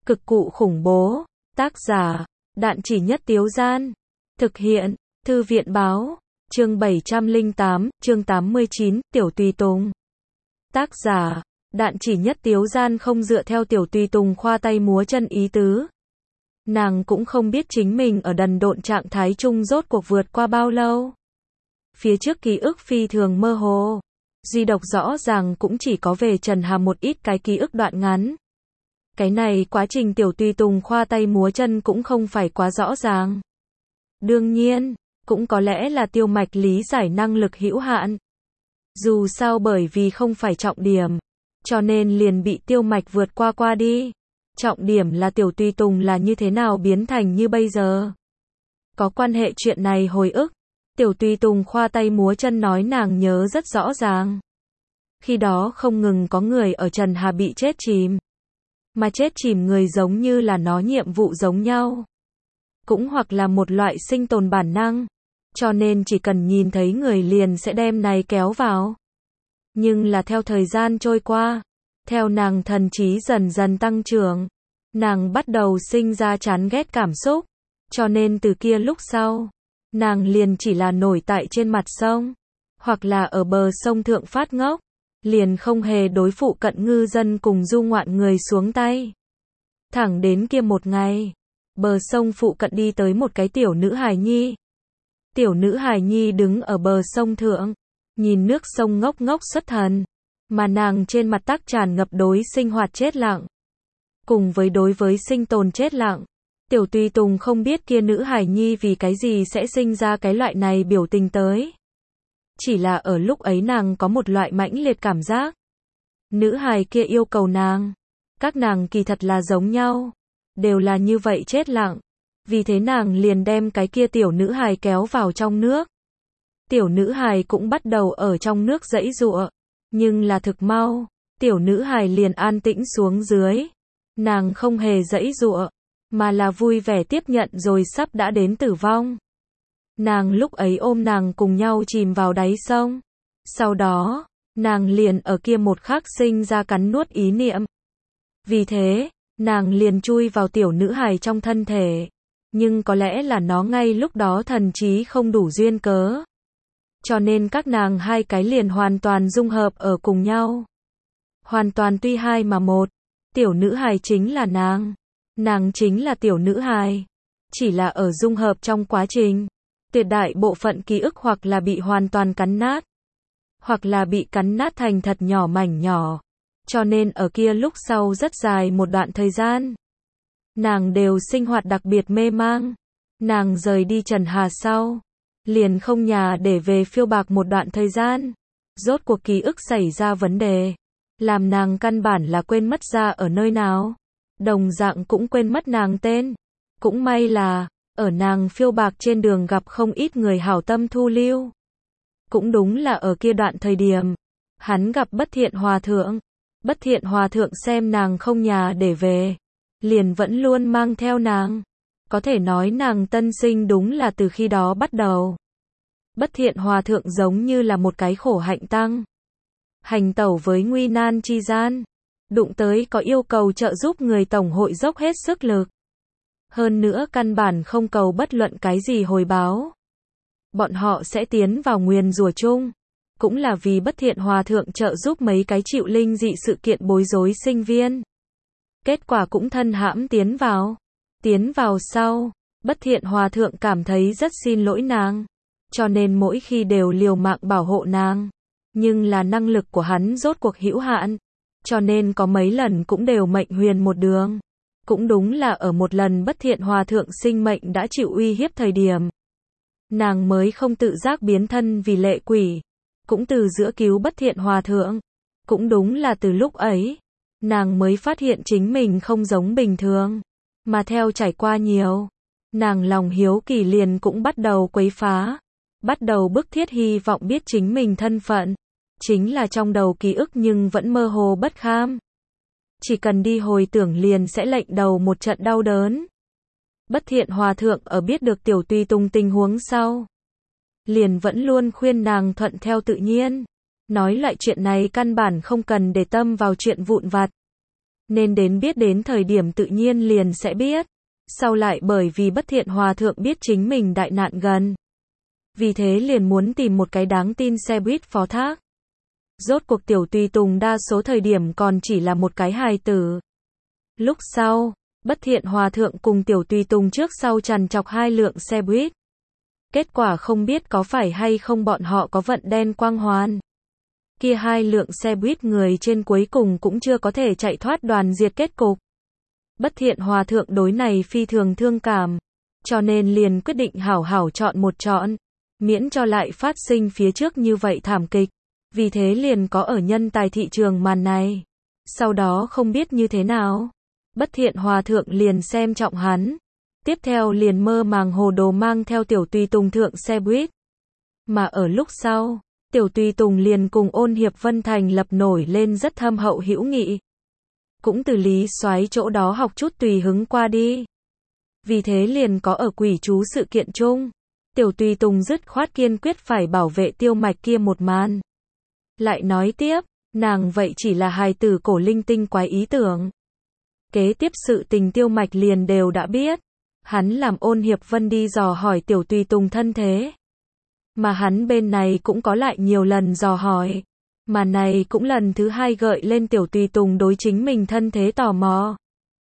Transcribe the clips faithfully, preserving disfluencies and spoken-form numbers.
Cực cụ khủng bố. Tác giả, Đạn Chỉ Nhất Tiếu Gian. Thực hiện, Thư viện báo. Chương bảy trăm lẻ tám, chương tám mươi chín, Tiểu Tùy Tùng. Tác giả, Đạn Chỉ Nhất Tiếu Gian không dựa theo Tiểu Tùy Tùng khoa tay múa chân ý tứ. Nàng cũng không biết chính mình ở đần độn trạng thái chung rốt cuộc vượt qua bao lâu. Phía trước ký ức phi thường mơ hồ. Duy độc rõ ràng cũng chỉ có về Trần Hà một ít cái ký ức đoạn ngắn. Cái này quá trình Tiểu Tùy Tùng khoa tay múa chân cũng không phải quá rõ ràng. Đương nhiên, cũng có lẽ là Tiêu Mạch lý giải năng lực hữu hạn. Dù sao bởi vì không phải trọng điểm, cho nên liền bị Tiêu Mạch vượt qua qua đi. Trọng điểm là Tiểu Tùy Tùng là như thế nào biến thành như bây giờ. Có quan hệ chuyện này hồi ức, Tiểu Tùy Tùng khoa tay múa chân nói nàng nhớ rất rõ ràng. Khi đó không ngừng có người ở Trần Hà bị chết chìm. Mà chết chìm người giống như là nó nhiệm vụ giống nhau. Cũng hoặc là một loại sinh tồn bản năng. Cho nên chỉ cần nhìn thấy người liền sẽ đem này kéo vào. Nhưng là theo thời gian trôi qua, theo nàng thần trí dần dần tăng trưởng, nàng bắt đầu sinh ra chán ghét cảm xúc. Cho nên từ kia lúc sau, nàng liền chỉ là nổi tại trên mặt sông, hoặc là ở bờ sông thượng phát ngốc, liền không hề đối phụ cận ngư dân cùng du ngoạn người xuống tay. Thẳng đến kia một ngày, bờ sông phụ cận đi tới một cái tiểu nữ hài nhi. Tiểu nữ hài nhi đứng ở bờ sông thượng, nhìn nước sông ngốc ngốc xuất thần, mà nàng trên mặt tắc tràn ngập đối sinh hoạt chết lặng. Cùng với đối với sinh tồn chết lặng, Tiểu Tùy Tùng không biết kia nữ hài nhi vì cái gì sẽ sinh ra cái loại này biểu tình tới. Chỉ là ở lúc ấy nàng có một loại mãnh liệt cảm giác. Nữ hài kia yêu cầu nàng. Các nàng kỳ thật là giống nhau. Đều là như vậy chết lặng. Vì thế nàng liền đem cái kia tiểu nữ hài kéo vào trong nước. Tiểu nữ hài cũng bắt đầu ở trong nước giãy giụa. Nhưng là thực mau, tiểu nữ hài liền an tĩnh xuống dưới. Nàng không hề giãy giụa, mà là vui vẻ tiếp nhận rồi sắp đã đến tử vong. Nàng lúc ấy ôm nàng cùng nhau chìm vào đáy sông. Sau đó, nàng liền ở kia một khắc sinh ra cắn nuốt ý niệm. Vì thế, nàng liền chui vào tiểu nữ hài trong thân thể. Nhưng có lẽ là nó ngay lúc đó thần trí không đủ duyên cớ. Cho nên các nàng hai cái liền hoàn toàn dung hợp ở cùng nhau. Hoàn toàn tuy hai mà một. Tiểu nữ hài chính là nàng. Nàng chính là tiểu nữ hài. Chỉ là ở dung hợp trong quá trình, tuyệt đại bộ phận ký ức hoặc là bị hoàn toàn cắn nát, hoặc là bị cắn nát thành thật nhỏ mảnh nhỏ. Cho nên ở kia lúc sau rất dài một đoạn thời gian, nàng đều sinh hoạt đặc biệt mê mang. Nàng rời đi Trần Hà sau, liền không nhà để về phiêu bạc một đoạn thời gian. Rốt cuộc ký ức xảy ra vấn đề, làm nàng căn bản là quên mất ra ở nơi nào. Đồng dạng cũng quên mất nàng tên. Cũng may là, ở nàng phiêu bạc trên đường gặp không ít người hảo tâm thu lưu. Cũng đúng là ở kia đoạn thời điểm, hắn gặp Bất Thiện Hòa Thượng. Bất Thiện Hòa Thượng xem nàng không nhà để về, liền vẫn luôn mang theo nàng. Có thể nói nàng tân sinh đúng là từ khi đó bắt đầu. Bất Thiện Hòa Thượng giống như là một cái khổ hạnh tăng. Hành tẩu với nguy nan chi gian. Đụng tới có yêu cầu trợ giúp người tổng hội dốc hết sức lực. Hơn nữa căn bản không cầu bất luận cái gì hồi báo. Bọn họ sẽ tiến vào nguyền rủa chung. Cũng là vì Bất Thiện Hòa Thượng trợ giúp mấy cái chịu linh dị sự kiện bối rối sinh viên. Kết quả cũng thân hãm tiến vào. Tiến vào sau, Bất Thiện Hòa Thượng cảm thấy rất xin lỗi nàng. Cho nên mỗi khi đều liều mạng bảo hộ nàng. Nhưng là năng lực của hắn rốt cuộc hữu hạn. Cho nên có mấy lần cũng đều mệnh huyền một đường. Cũng đúng là ở một lần Bất Thiện Hòa Thượng sinh mệnh đã chịu uy hiếp thời điểm. Nàng mới không tự giác biến thân vì lệ quỷ. Cũng từ giữa cứu Bất Thiện Hòa Thượng. Cũng đúng là từ lúc ấy, nàng mới phát hiện chính mình không giống bình thường. Mà theo trải qua nhiều, nàng lòng hiếu kỳ liền cũng bắt đầu quấy phá. Bắt đầu bức thiết hy vọng biết chính mình thân phận. Chính là trong đầu ký ức nhưng vẫn mơ hồ bất kham. Chỉ cần đi hồi tưởng liền sẽ lệnh đầu một trận đau đớn. Bất Thiện Hòa Thượng ở biết được Tiểu Tùy Tùng tình huống sau, liền vẫn luôn khuyên nàng thuận theo tự nhiên. Nói lại chuyện này căn bản không cần để tâm vào chuyện vụn vặt. nên đến biết đến thời điểm tự nhiên liền sẽ biết. Sau lại bởi vì Bất Thiện Hòa Thượng biết chính mình đại nạn gần. Vì thế liền muốn tìm một cái đáng tin xe buýt phó thác. Rốt cuộc Tiểu Tùy Tùng đa số thời điểm còn chỉ là một cái hài tử. Lúc sau, Bất Thiện Hòa Thượng cùng Tiểu Tùy Tùng trước sau trằn trọc hai lượng xe buýt. Kết quả không biết có phải hay không bọn họ có vận đen quang hoàn. Kia hai lượng xe buýt người trên cuối cùng cũng chưa có thể chạy thoát đoàn diệt kết cục. Bất Thiện Hòa Thượng đối này phi thường thương cảm, cho nên liền quyết định hảo hảo chọn một chọn, miễn cho lại phát sinh phía trước như vậy thảm kịch. Vì thế liền có ở nhân tài thị trường màn này. Sau đó không biết như thế nào, Bất Thiện Hòa Thượng liền xem trọng hắn. Tiếp theo liền mơ màng hồ đồ mang theo Tiểu Tùy Tùng thượng xe buýt. Mà ở lúc sau, Tiểu Tùy Tùng liền cùng Ôn Hiệp Vân thành lập nổi lên rất thâm hậu hữu nghị. Cũng từ Lý Soái chỗ đó học chút tùy hứng qua đi. Vì thế liền có ở quỷ chú sự kiện chung, Tiểu Tùy Tùng dứt khoát kiên quyết phải bảo vệ Tiêu Mạch kia một màn. Lại nói tiếp, nàng vậy chỉ là hài tử cổ linh tinh quái ý tưởng. Kế tiếp sự tình Tiêu Mạch liền đều đã biết. Hắn làm Ôn Hiệp Vân đi dò hỏi Tiểu Tùy Tùng thân thế. Mà hắn bên này cũng có lại nhiều lần dò hỏi. Mà này cũng lần thứ hai gợi lên Tiểu Tùy Tùng đối chính mình thân thế tò mò.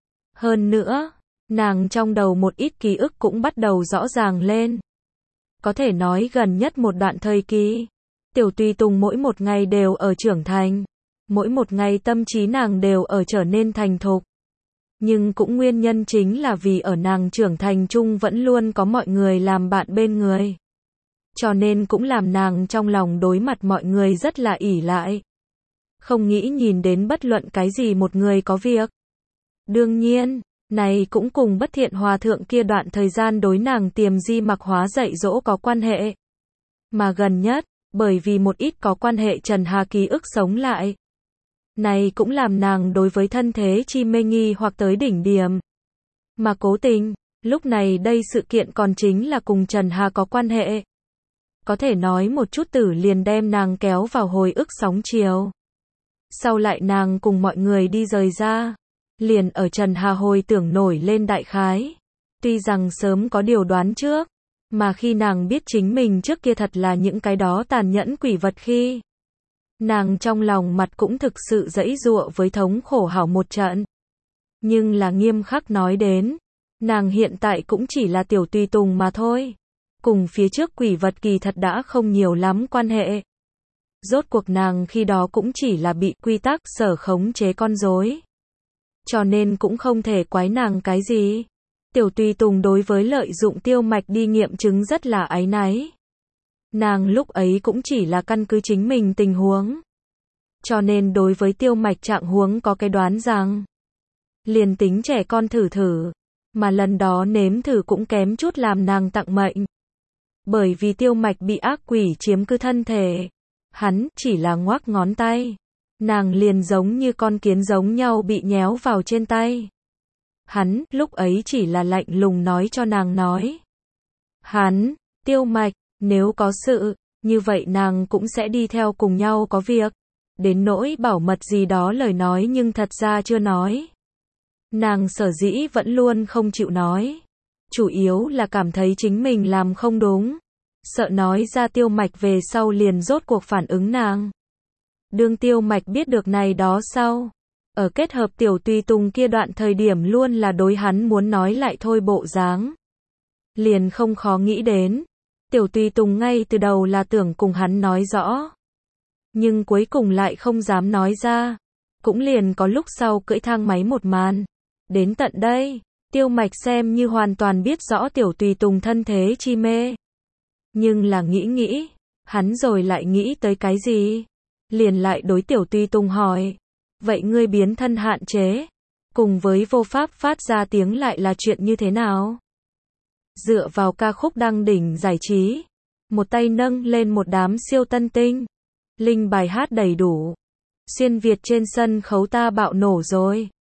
Hơn nữa, nàng trong đầu một ít ký ức cũng bắt đầu rõ ràng lên. Có thể nói gần nhất một đoạn thời kỳ, Tiểu Tùy Tùng mỗi một ngày đều ở trưởng thành. Mỗi một ngày tâm trí nàng đều ở trở nên thành thục. Nhưng cũng nguyên nhân chính là vì ở nàng trưởng thành chung vẫn luôn có mọi người làm bạn bên người. Cho nên cũng làm nàng trong lòng đối mặt mọi người rất là ỷ lại. Không nghĩ nhìn đến bất luận cái gì một người có việc. Đương nhiên, này cũng cùng Bất Thiện Hòa Thượng kia đoạn thời gian đối nàng tiềm di mặc hóa dạy dỗ có quan hệ. Mà gần nhất, bởi vì một ít có quan hệ Trần Hà ký ức sống lại. Này cũng làm nàng đối với thân thế chi mê nghi hoặc tới đỉnh điểm. Mà cố tình, lúc này đây sự kiện còn chính là cùng Trần Hà có quan hệ. Có thể nói một chút tử liền đem nàng kéo vào hồi ức sóng chiều. Sau lại nàng cùng mọi người đi rời ra. Liền ở Trần Hà hồi tưởng nổi lên đại khái. Tuy rằng sớm có điều đoán trước. Mà khi nàng biết chính mình trước kia thật là những cái đó tàn nhẫn quỷ vật khi. Nàng trong lòng mặt cũng thực sự giãy giụa với thống khổ hảo một trận. Nhưng là nghiêm khắc nói đến. Nàng hiện tại cũng chỉ là Tiểu Tùy Tùng mà thôi. Cùng phía trước quỷ vật kỳ thật đã không nhiều lắm quan hệ. Rốt cuộc nàng khi đó cũng chỉ là bị quy tắc sở khống chế con rối. Cho nên cũng không thể quái nàng cái gì. Tiểu Tùy Tùng đối với lợi dụng Tiêu Mạch đi nghiệm chứng rất là áy náy. Nàng lúc ấy cũng chỉ là căn cứ chính mình tình huống. Cho nên đối với Tiêu Mạch trạng huống có cái đoán rằng. Liền tính trẻ con thử thử. Mà lần đó nếm thử cũng kém chút làm nàng tặng mệnh. Bởi vì Tiêu Mạch bị ác quỷ chiếm cứ thân thể. Hắn chỉ là ngoác ngón tay. Nàng liền giống như con kiến giống nhau bị nhéo vào trên tay. Hắn, lúc ấy chỉ là lạnh lùng nói cho nàng nói. Hắn, Tiêu Mạch, nếu có sự, như vậy nàng cũng sẽ đi theo cùng nhau có việc. Đến nỗi bảo mật gì đó lời nói nhưng thật ra chưa nói. Nàng sở dĩ vẫn luôn không chịu nói. Chủ yếu là cảm thấy chính mình làm không đúng. Sợ nói ra Tiêu Mạch về sau liền rốt cuộc phản ứng nàng. Đương Tiêu Mạch biết được này đó sau. Ở kết hợp Tiểu Tùy Tùng kia đoạn thời điểm luôn là đối hắn muốn nói lại thôi bộ dáng. Liền không khó nghĩ đến. Tiểu Tùy Tùng ngay từ đầu là tưởng cùng hắn nói rõ. Nhưng cuối cùng lại không dám nói ra. Cũng liền có lúc sau cưỡi thang máy một màn. Đến tận đây, Tiêu Mạch xem như hoàn toàn biết rõ Tiểu Tùy Tùng thân thế chi mê. Nhưng là nghĩ nghĩ, hắn rồi lại nghĩ tới cái gì? Liền lại đối Tiểu Tùy Tùng hỏi. Vậy ngươi biến thân hạn chế, cùng với vô pháp phát ra tiếng lại là chuyện như thế nào? Dựa vào ca khúc đăng đỉnh giải trí, một tay nâng lên một đám siêu tân tinh, linh bài hát đầy đủ. Xuyên Việt trên sân khấu ta bạo nổ rồi.